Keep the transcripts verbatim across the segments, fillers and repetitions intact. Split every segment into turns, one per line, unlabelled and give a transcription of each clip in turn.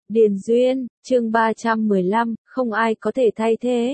Điền Duyên, chương ba trăm mười lăm, không ai có thể thay thế.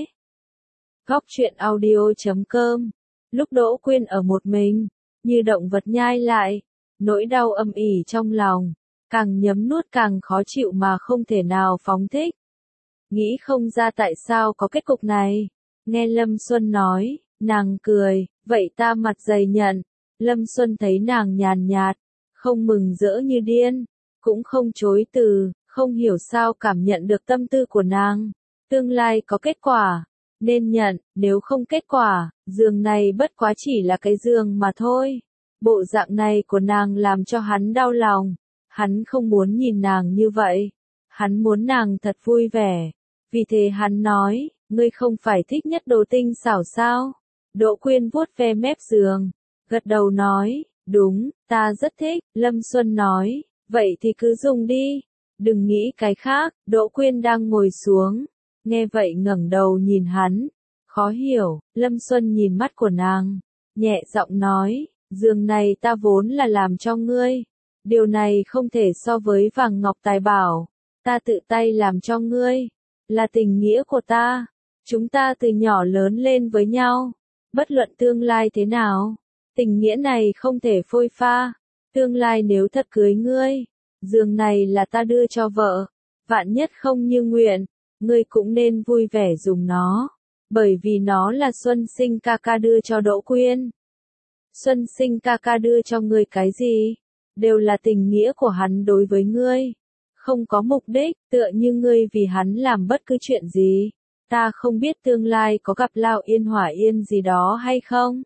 Góc truyện audio chấm com. Lúc Đỗ Quyên ở một mình, như động vật nhai lại, nỗi đau âm ỉ trong lòng, càng nhấm nuốt càng khó chịu mà không thể nào phóng thích. Nghĩ không ra tại sao có kết cục này. Nghe Lâm Xuân nói, nàng cười, vậy ta mặt dày nhận. Lâm Xuân thấy nàng nhàn nhạt, không mừng rỡ như điên, cũng không chối từ, không hiểu sao cảm nhận được tâm tư của nàng. Tương lai có kết quả, nên nhận, nếu không kết quả, giường này bất quá chỉ là cái giường mà thôi. Bộ dạng này của nàng làm cho hắn đau lòng, hắn không muốn nhìn nàng như vậy, hắn muốn nàng thật vui vẻ. Vì thế hắn nói, ngươi không phải thích nhất đồ tinh xảo sao? Đỗ Quyên vuốt ve mép giường, gật đầu nói, đúng, ta rất thích. Lâm Xuân nói, vậy thì cứ dùng đi, đừng nghĩ cái khác. Đỗ Quyên đang ngồi xuống, nghe vậy ngẩng đầu nhìn hắn, khó hiểu. Lâm Xuân nhìn mắt của nàng, nhẹ giọng nói, giường này ta vốn là làm cho ngươi, điều này không thể so với vàng ngọc tài bảo, ta tự tay làm cho ngươi, là tình nghĩa của ta, chúng ta từ nhỏ lớn lên với nhau, bất luận tương lai thế nào, tình nghĩa này không thể phôi pha. Tương lai nếu thật cưới ngươi, giường này là ta đưa cho vợ, vạn nhất không như nguyện, ngươi cũng nên vui vẻ dùng nó, bởi vì nó là Xuân Sinh ca ca đưa cho Đỗ Quyên. Xuân Sinh ca ca đưa cho ngươi cái gì? Đều là tình nghĩa của hắn đối với ngươi, không có mục đích, tựa như ngươi vì hắn làm bất cứ chuyện gì. Ta không biết tương lai có gặp Lao Yên Hỏa Yên gì đó hay không.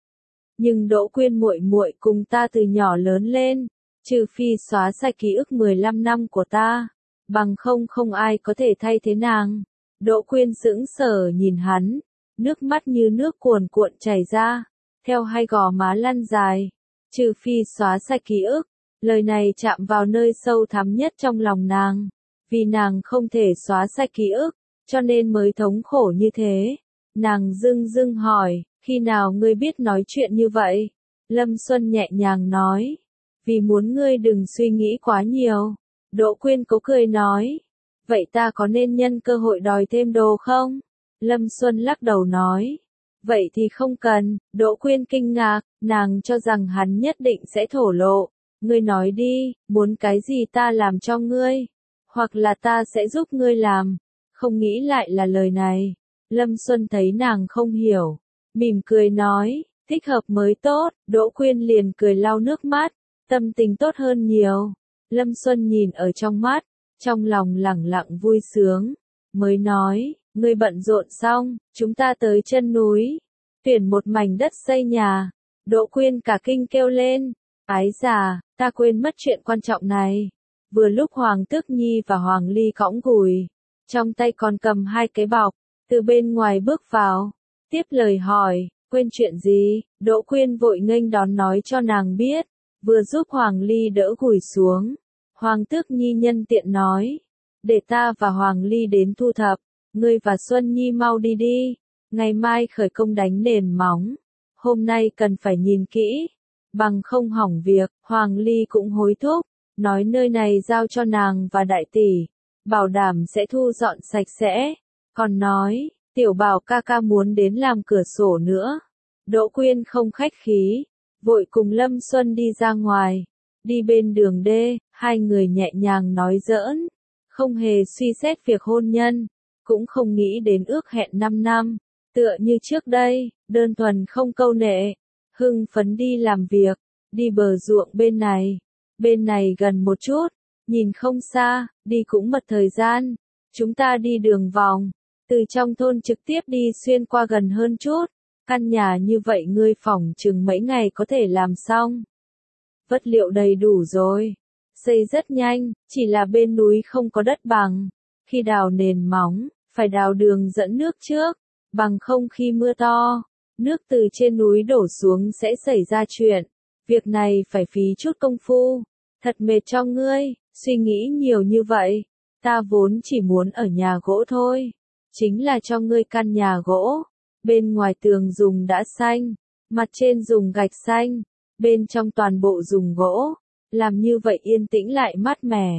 Nhưng Đỗ Quyên muội muội cùng ta từ nhỏ lớn lên, trừ phi xóa sạch ký ức mười lăm năm của ta, bằng không không ai có thể thay thế nàng. Đỗ Quyên sững sờ nhìn hắn, nước mắt như nước cuồn cuộn chảy ra, theo hai gò má lăn dài. Trừ phi xóa sạch ký ức, lời này chạm vào nơi sâu thẳm nhất trong lòng nàng, vì nàng không thể xóa sạch ký ức, cho nên mới thống khổ như thế. Nàng dưng dưng hỏi, khi nào ngươi biết nói chuyện như vậy? Lâm Xuân nhẹ nhàng nói, vì muốn ngươi đừng suy nghĩ quá nhiều. Đỗ Quyên cố cười nói, vậy ta có nên nhân cơ hội đòi thêm đồ không? Lâm Xuân lắc đầu nói, vậy thì không cần. Đỗ Quyên kinh ngạc, nàng cho rằng hắn nhất định sẽ thổ lộ. Ngươi nói đi, muốn cái gì ta làm cho ngươi, hoặc là ta sẽ giúp ngươi làm. Không nghĩ lại là lời này. Lâm Xuân thấy nàng không hiểu, mỉm cười nói, thích hợp mới tốt. Đỗ Quyên liền cười lau nước mắt, tâm tình tốt hơn nhiều. Lâm Xuân nhìn ở trong mắt, trong lòng lẳng lặng vui sướng, mới nói, ngươi bận rộn xong, chúng ta tới chân núi, tuyển một mảnh đất xây nhà. Đỗ Quyên cả kinh kêu lên, ái già, ta quên mất chuyện quan trọng này. Vừa lúc Hoàng Tước Nhi và Hoàng Ly cõng gùi, trong tay còn cầm hai cái bọc, từ bên ngoài bước vào, tiếp lời hỏi, quên chuyện gì? Đỗ Quyên vội nghênh đón nói cho nàng biết, vừa giúp Hoàng Ly đỡ gùi xuống. Hoàng Tước Nhi nhân tiện nói, để ta và Hoàng Ly đến thu thập, ngươi và Xuân Nhi mau đi đi, ngày mai khởi công đánh nền móng, hôm nay cần phải nhìn kỹ, bằng không hỏng việc. Hoàng Ly cũng hối thúc, nói nơi này giao cho nàng và đại tỷ, bảo đảm sẽ thu dọn sạch sẽ, còn nói, tiểu Bảo ca ca muốn đến làm cửa sổ nữa. Đỗ Quyên không khách khí, vội cùng Lâm Xuân đi ra ngoài. Đi bên đường đê, hai người nhẹ nhàng nói giỡn, không hề suy xét việc hôn nhân, cũng không nghĩ đến ước hẹn năm năm, tựa như trước đây, đơn thuần không câu nệ, hưng phấn đi làm việc, đi bờ ruộng bên này, bên này gần một chút, nhìn không xa, đi cũng mất thời gian, chúng ta đi đường vòng, từ trong thôn trực tiếp đi xuyên qua gần hơn chút, căn nhà như vậy ngươi phỏng chừng mấy ngày có thể làm xong. Vật liệu đầy đủ rồi, xây rất nhanh, chỉ là bên núi không có đất bằng, khi đào nền móng, phải đào đường dẫn nước trước, bằng không khi mưa to, nước từ trên núi đổ xuống sẽ xảy ra chuyện, việc này phải phí chút công phu, thật mệt cho ngươi, suy nghĩ nhiều như vậy, ta vốn chỉ muốn ở nhà gỗ thôi, chính là cho ngươi căn nhà gỗ, bên ngoài tường dùng đá xanh, mặt trên dùng gạch xanh, bên trong toàn bộ dùng gỗ, làm như vậy yên tĩnh lại mát mẻ,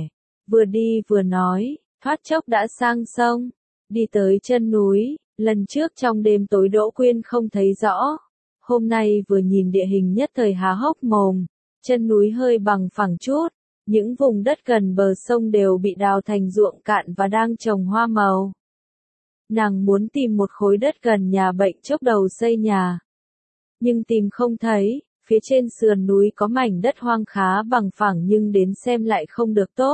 vừa đi vừa nói, thoát chốc đã sang sông, đi tới chân núi, lần trước trong đêm tối Đỗ Quyên không thấy rõ, hôm nay vừa nhìn địa hình nhất thời há hốc mồm, chân núi hơi bằng phẳng chút, những vùng đất gần bờ sông đều bị đào thành ruộng cạn và đang trồng hoa màu. Nàng muốn tìm một khối đất gần nhà Bệnh Chốc Đầu xây nhà, nhưng tìm không thấy, phía trên sườn núi có mảnh đất hoang khá bằng phẳng nhưng đến xem lại không được tốt.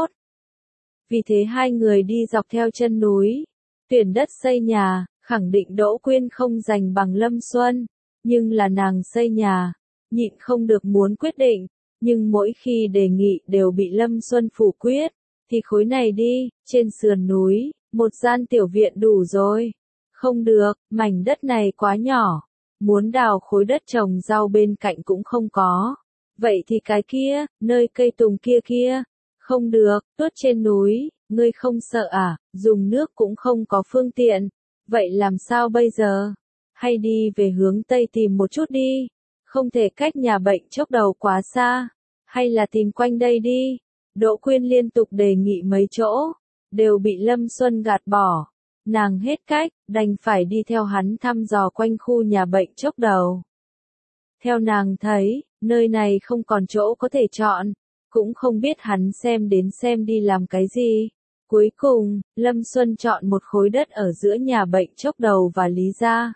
Vì thế hai người đi dọc theo chân núi, tuyển đất xây nhà, khẳng định Đỗ Quyên không giành bằng Lâm Xuân, nhưng là nàng xây nhà, nhịn không được muốn quyết định, nhưng mỗi khi đề nghị đều bị Lâm Xuân phủ quyết, thì khối này đi, trên sườn núi, một gian tiểu viện đủ rồi. Không được, mảnh đất này quá nhỏ, muốn đào khối đất trồng rau bên cạnh cũng không có. Vậy thì cái kia, nơi cây tùng kia kia, không được, tuốt trên núi, ngươi không sợ à, dùng nước cũng không có phương tiện. Vậy làm sao bây giờ? Hay đi về hướng Tây tìm một chút đi, không thể cách nhà Bệnh Chốc Đầu quá xa, hay là tìm quanh đây đi. Đỗ Quyên liên tục đề nghị mấy chỗ, đều bị Lâm Xuân gạt bỏ. Nàng hết cách, đành phải đi theo hắn thăm dò quanh khu nhà Bệnh Chốc Đầu. Theo nàng thấy, nơi này không còn chỗ có thể chọn, cũng không biết hắn xem đến xem đi làm cái gì. Cuối cùng, Lâm Xuân chọn một khối đất ở giữa nhà Bệnh Chốc Đầu và Lý gia.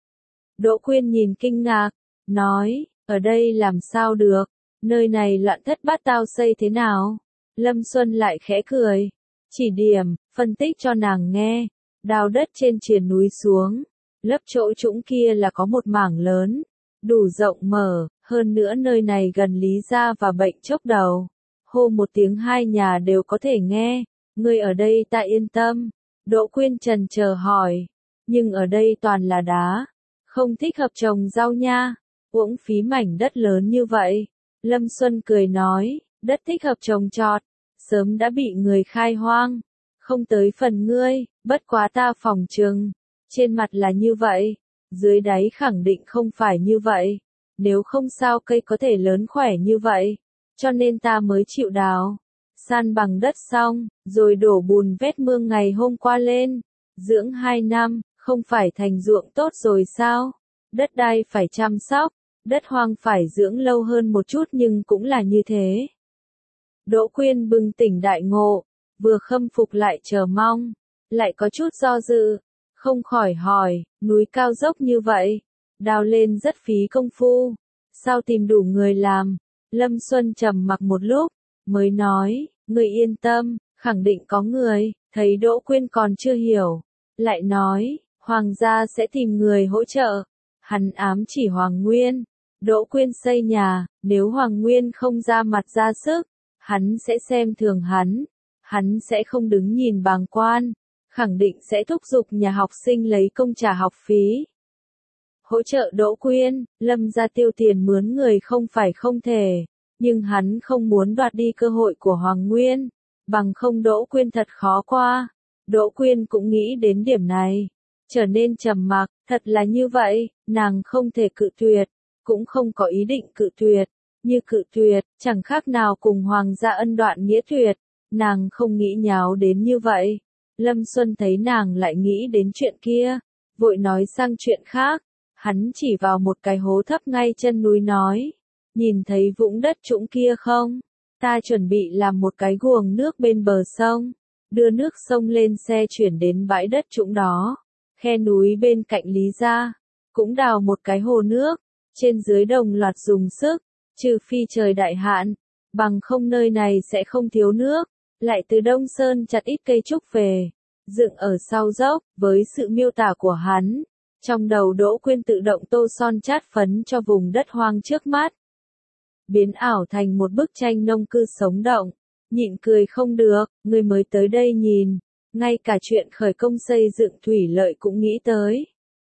Đỗ Quyên nhìn kinh ngạc, nói, ở đây làm sao được, nơi này loạn thất bát tao xây thế nào? Lâm Xuân lại khẽ cười, chỉ điểm, phân tích cho nàng nghe, đào đất trên triền núi xuống, lấp chỗ trũng kia là có một mảng lớn, đủ rộng mở, hơn nữa nơi này gần Lý gia và Bệnh Chốc Đầu. Hô một tiếng hai nhà đều có thể nghe, ngươi ở đây ta yên tâm. Đỗ Quyên trần chờ hỏi, nhưng ở đây toàn là đá, không thích hợp trồng rau nha, uổng phí mảnh đất lớn như vậy. Lâm Xuân cười nói, đất thích hợp trồng trọt, sớm đã bị người khai hoang, không tới phần ngươi, bất quá ta phỏng chừng, trên mặt là như vậy, dưới đáy khẳng định không phải như vậy, nếu không sao cây có thể lớn khỏe như vậy, cho nên ta mới chịu đào. San bằng đất xong, rồi đổ bùn vét mương ngày hôm qua lên, dưỡng hai năm, không phải thành ruộng tốt rồi sao? Đất đai phải chăm sóc, đất hoang phải dưỡng lâu hơn một chút nhưng cũng là như thế. Đỗ Quyên bừng tỉnh đại ngộ, vừa khâm phục lại chờ mong, lại có chút do dự, không khỏi hỏi, núi cao dốc như vậy, đào lên rất phí công phu, sao tìm đủ người làm? Lâm Xuân trầm mặc một lúc, mới nói, người yên tâm, khẳng định có người. Thấy Đỗ Quyên còn chưa hiểu, lại nói, Hoàng gia sẽ tìm người hỗ trợ. Hắn ám chỉ Hoàng Nguyên, Đỗ Quyên xây nhà, nếu Hoàng Nguyên không ra mặt ra sức, hắn sẽ xem thường hắn, hắn sẽ không đứng nhìn bàng quan, khẳng định sẽ thúc giục nhà học sinh lấy công trả học phí. Hỗ trợ Đỗ Quyên, Lâm gia tiêu tiền mướn người không phải không thể, nhưng hắn không muốn đoạt đi cơ hội của Hoàng Nguyên, bằng không Đỗ Quyên thật khó qua. Đỗ Quyên cũng nghĩ đến điểm này, trở nên trầm mặc, thật là như vậy, nàng không thể cự tuyệt, cũng không có ý định cự tuyệt, như cự tuyệt, chẳng khác nào cùng Hoàng gia ân đoạn nghĩa tuyệt, nàng không nghĩ nháo đến như vậy. Lâm Xuân thấy nàng lại nghĩ đến chuyện kia, vội nói sang chuyện khác, hắn chỉ vào một cái hố thấp ngay chân núi nói, nhìn thấy vũng đất trũng kia không? Ta chuẩn bị làm một cái guồng nước bên bờ sông, đưa nước sông lên xe chuyển đến bãi đất trũng đó. Khe núi bên cạnh Lý gia, cũng đào một cái hồ nước, trên dưới đồng loạt dùng sức, trừ phi trời đại hạn, bằng không nơi này sẽ không thiếu nước. Lại từ Đông Sơn chặt ít cây trúc về, dựng ở sau dốc, với sự miêu tả của hắn, trong đầu Đỗ Quyên tự động tô son chát phấn cho vùng đất hoang trước mắt. Biến ảo thành một bức tranh nông cư sống động, nhịn cười không được, người mới tới đây nhìn, ngay cả chuyện khởi công xây dựng thủy lợi cũng nghĩ tới.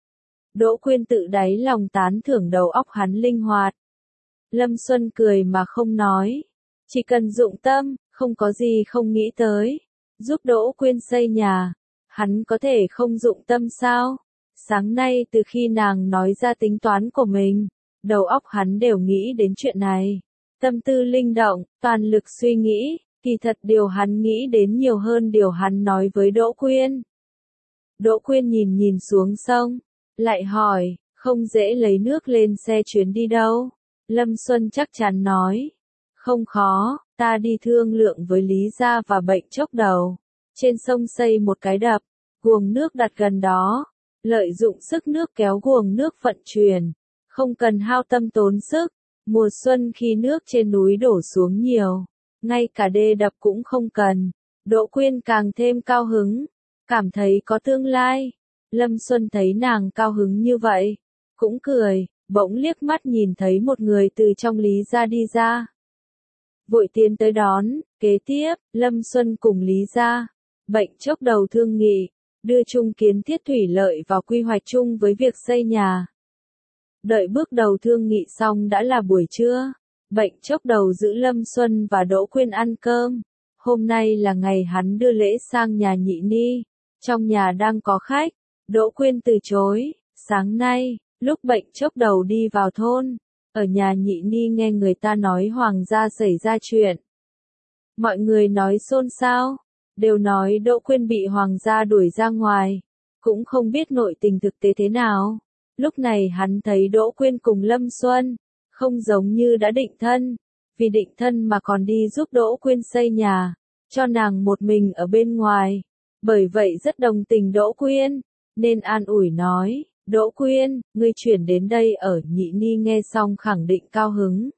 Đỗ Quyên tự đáy lòng tán thưởng đầu óc hắn linh hoạt. Lâm Xuân cười mà không nói, chỉ cần dụng tâm, không có gì không nghĩ tới. Giúp Đỗ Quyên xây nhà, hắn có thể không dụng tâm sao? Sáng nay từ khi nàng nói ra tính toán của mình, đầu óc hắn đều nghĩ đến chuyện này. Tâm tư linh động, toàn lực suy nghĩ, Kỳ thật điều hắn nghĩ đến nhiều hơn điều hắn nói với Đỗ Quyên. Đỗ Quyên nhìn nhìn xuống sông, lại hỏi, không dễ lấy nước lên xe chuyến đi đâu. Lâm Xuân chắc chắn nói, không khó, ta đi thương lượng với Lý Gia và Bệnh Chốc Đầu. Trên sông xây một cái đập, guồng nước đặt gần đó, lợi dụng sức nước kéo guồng nước vận chuyển, không cần hao tâm tốn sức. Mùa xuân khi nước trên núi đổ xuống nhiều, ngay cả đê đập cũng không cần. Đỗ Quyên càng thêm cao hứng, cảm thấy có tương lai. Lâm Xuân thấy nàng cao hứng như vậy, cũng cười, bỗng liếc mắt nhìn thấy một người từ trong Lý Gia đi ra. Vội tiến tới đón, kế tiếp, Lâm Xuân cùng Lý Gia, Bệnh Chốc Đầu thương nghị, đưa chung kiến thiết thủy lợi vào quy hoạch chung với việc xây nhà. Đợi bước đầu thương nghị xong đã là buổi trưa, Bệnh Chốc Đầu giữ Lâm Xuân và Đỗ Quyên ăn cơm. Hôm nay là ngày hắn đưa lễ sang nhà Nhị Ni, trong nhà đang có khách, Đỗ Quyên từ chối. Sáng nay, lúc Bệnh Chốc Đầu đi vào thôn, ở nhà Nhị Ni nghe người ta nói Hoàng gia xảy ra chuyện. Mọi người nói xôn xao, đều nói Đỗ Quyên bị Hoàng gia đuổi ra ngoài, cũng không biết nội tình thực tế thế nào. Lúc này hắn thấy Đỗ Quyên cùng Lâm Xuân, không giống như đã định thân, vì định thân mà còn đi giúp Đỗ Quyên xây nhà, cho nàng một mình ở bên ngoài. Bởi vậy rất đồng tình Đỗ Quyên, nên an ủi nói, Đỗ Quyên, ngươi chuyển đến đây ở. Nhị Ni nghe xong khẳng định cao hứng.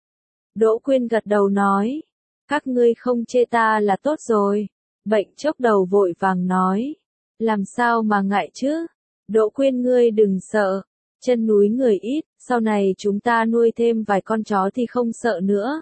Đỗ Quyên gật đầu nói, các ngươi không chê ta là tốt rồi. Bệnh Chốc Đầu vội vàng nói, làm sao mà ngại chứ? Đỗ Quyên ngươi đừng sợ, chân núi người ít, sau này chúng ta nuôi thêm vài con chó thì không sợ nữa.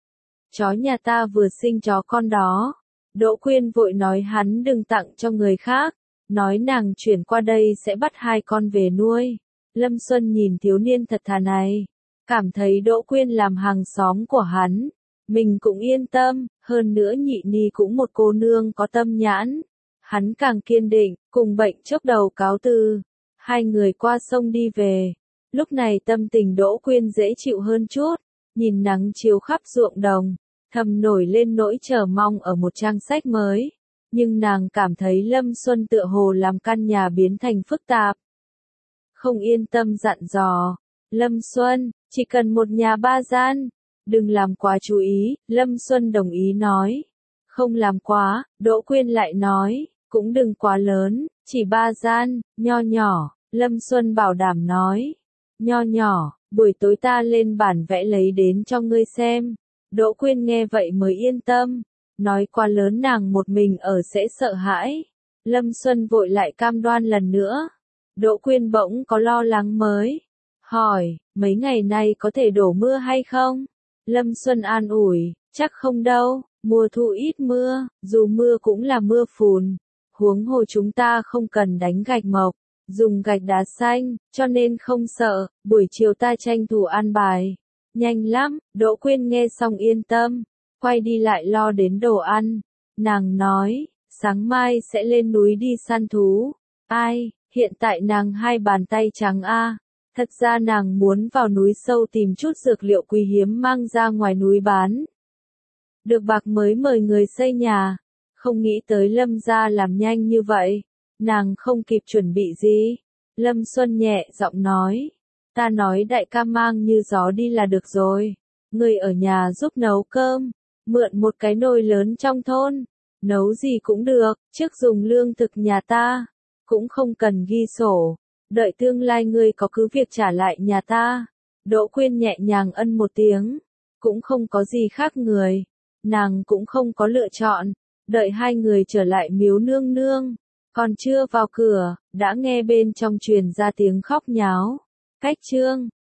Chó nhà ta vừa sinh chó con đó. Đỗ Quyên vội nói hắn đừng tặng cho người khác, nói nàng chuyển qua đây sẽ bắt hai con về nuôi. Lâm Xuân nhìn thiếu niên thật thà này, cảm thấy Đỗ Quyên làm hàng xóm của hắn, mình cũng yên tâm, hơn nữa Nhị Ni cũng một cô nương có tâm nhãn. Hắn càng kiên định, cùng Bệnh Chốc Đầu cáo từ. Hai người qua sông đi về. Lúc này tâm tình Đỗ Quyên dễ chịu hơn chút, nhìn nắng chiếu khắp ruộng đồng, thầm nổi lên nỗi chờ mong ở một trang sách mới. Nhưng nàng cảm thấy Lâm Xuân tựa hồ làm căn nhà biến thành phức tạp. Không yên tâm dặn dò, Lâm Xuân, chỉ cần một nhà ba gian, đừng làm quá chú ý. Lâm Xuân đồng ý nói, không làm quá. Đỗ Quyên lại nói, cũng đừng quá lớn, chỉ ba gian, nho nhỏ. Lâm Xuân bảo đảm nói, nho nhỏ, buổi tối ta lên bản vẽ lấy đến cho ngươi xem. Đỗ Quyên nghe vậy mới yên tâm, nói quá lớn nàng một mình ở sẽ sợ hãi. Lâm Xuân vội lại cam đoan lần nữa. Đỗ Quyên bỗng có lo lắng mới, hỏi, mấy ngày nay có thể đổ mưa hay không? Lâm Xuân an ủi, chắc không đâu, mùa thu ít mưa, dù mưa cũng là mưa phùn. Huống hồ chúng ta không cần đánh gạch mộc, dùng gạch đá xanh, cho nên không sợ. Buổi chiều ta tranh thủ an bài. Nhanh lắm. Đỗ Quyên nghe xong yên tâm, quay đi lại lo đến đồ ăn. Nàng nói, sáng mai sẽ lên núi đi săn thú. Ai, hiện tại nàng hai bàn tay trắng a. Thật ra nàng muốn vào núi sâu tìm chút dược liệu quý hiếm mang ra ngoài núi bán. Được bạc mới mời người xây nhà. Không nghĩ tới Lâm gia làm nhanh như vậy. Nàng không kịp chuẩn bị gì. Lâm Xuân nhẹ giọng nói, ta nói đại ca mang như gió đi là được rồi. Người ở nhà giúp nấu cơm, mượn một cái nồi lớn trong thôn, nấu gì cũng được, trước dùng lương thực nhà ta, cũng không cần ghi sổ, đợi tương lai ngươi có cứ việc trả lại nhà ta. Đỗ Quyên nhẹ nhàng ân một tiếng, cũng không có gì khác người, nàng cũng không có lựa chọn, đợi hai người trở lại miếu nương nương, còn chưa vào cửa, đã nghe bên trong truyền ra tiếng khóc nháo. Cách chương